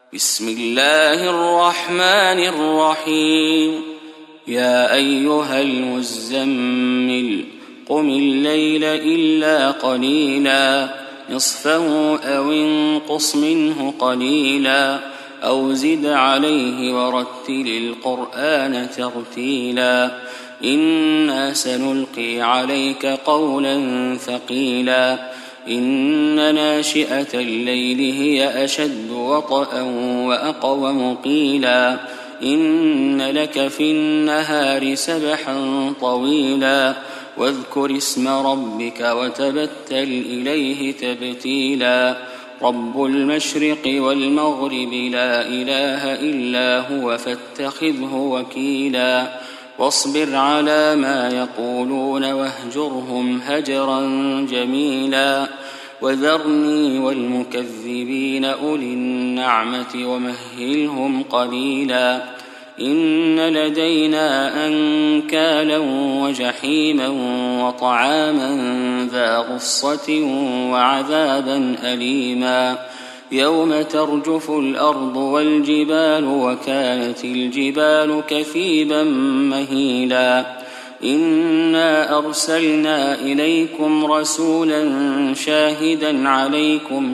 بسم الله الرحمن الرحيم يا أيها المزمل قم الليل إلا قليلا نصفه أو انقص منه قليلا أو زد عليه ورتل القرآن ترتيلا إنا سنلقي عليك قولا ثقيلا إن ناشئة الليل هي أشد وطئا وأقوم قيلا إن لك في النهار سبحا طويلا واذكر اسم ربك وتبتل إليه تبتيلا رب المشرق والمغرب لا إله إلا هو فاتخذه وكيلا واصبر على ما يقولون واهجرهم هجرا جميلا وذرني والمكذبين أولي النعمة ومهلهم قليلا إن لدينا أنكالا وجحيما وطعاما ذا غصة وعذابا أليما يوم ترجف الأرض والجبال وكانت الجبال كثيبا مهيلا إنا أرسلنا إليكم رسولا شاهدا عليكم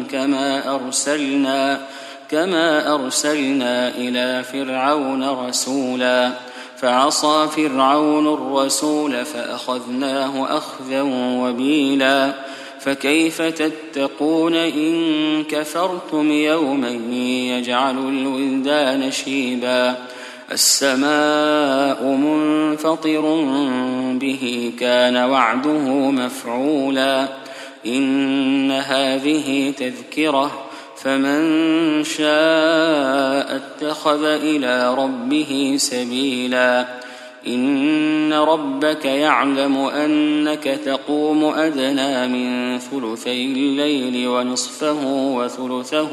كما أرسلنا إلى فرعون رسولا فعصى فرعون الرسول فأخذناه أخذا وبيلا فكيف تتقون إن كفرتم يوما يجعل الولدان شيبا السماء منفطر به كان وعده مفعولا إن هذه تذكرة فمن شاء اتخذ إلى ربه سبيلا إن ربك يعلم أنك تقوم أدنى من ثلثي الليل ونصفه وثلثه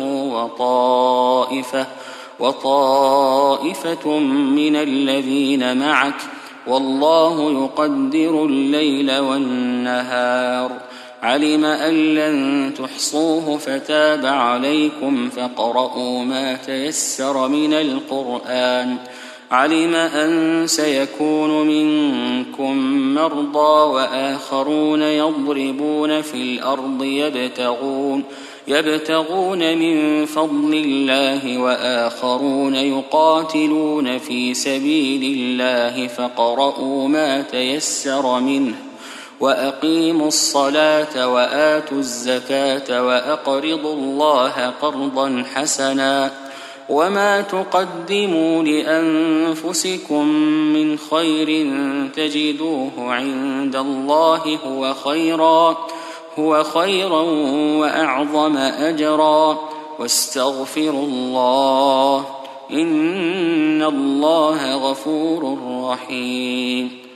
وطائفة من الذين معك والله يقدر الليل والنهار علم أن لن تحصوه فتاب عليكم فاقرؤوا ما تيسر من القرآن علم أن سيكون منكم مرضى وآخرون يضربون في الأرض يبتغون من فضل الله وآخرون يقاتلون في سبيل الله فاقرؤوا ما تيسر منه وأقيموا الصلاة وآتوا الزكاة وأقرضوا الله قرضا حسنا وما تقدموا لأنفسكم من خير تجدوه عند الله هو خيرا وأعظم أجرا واستغفروا الله إن الله غفور رحيم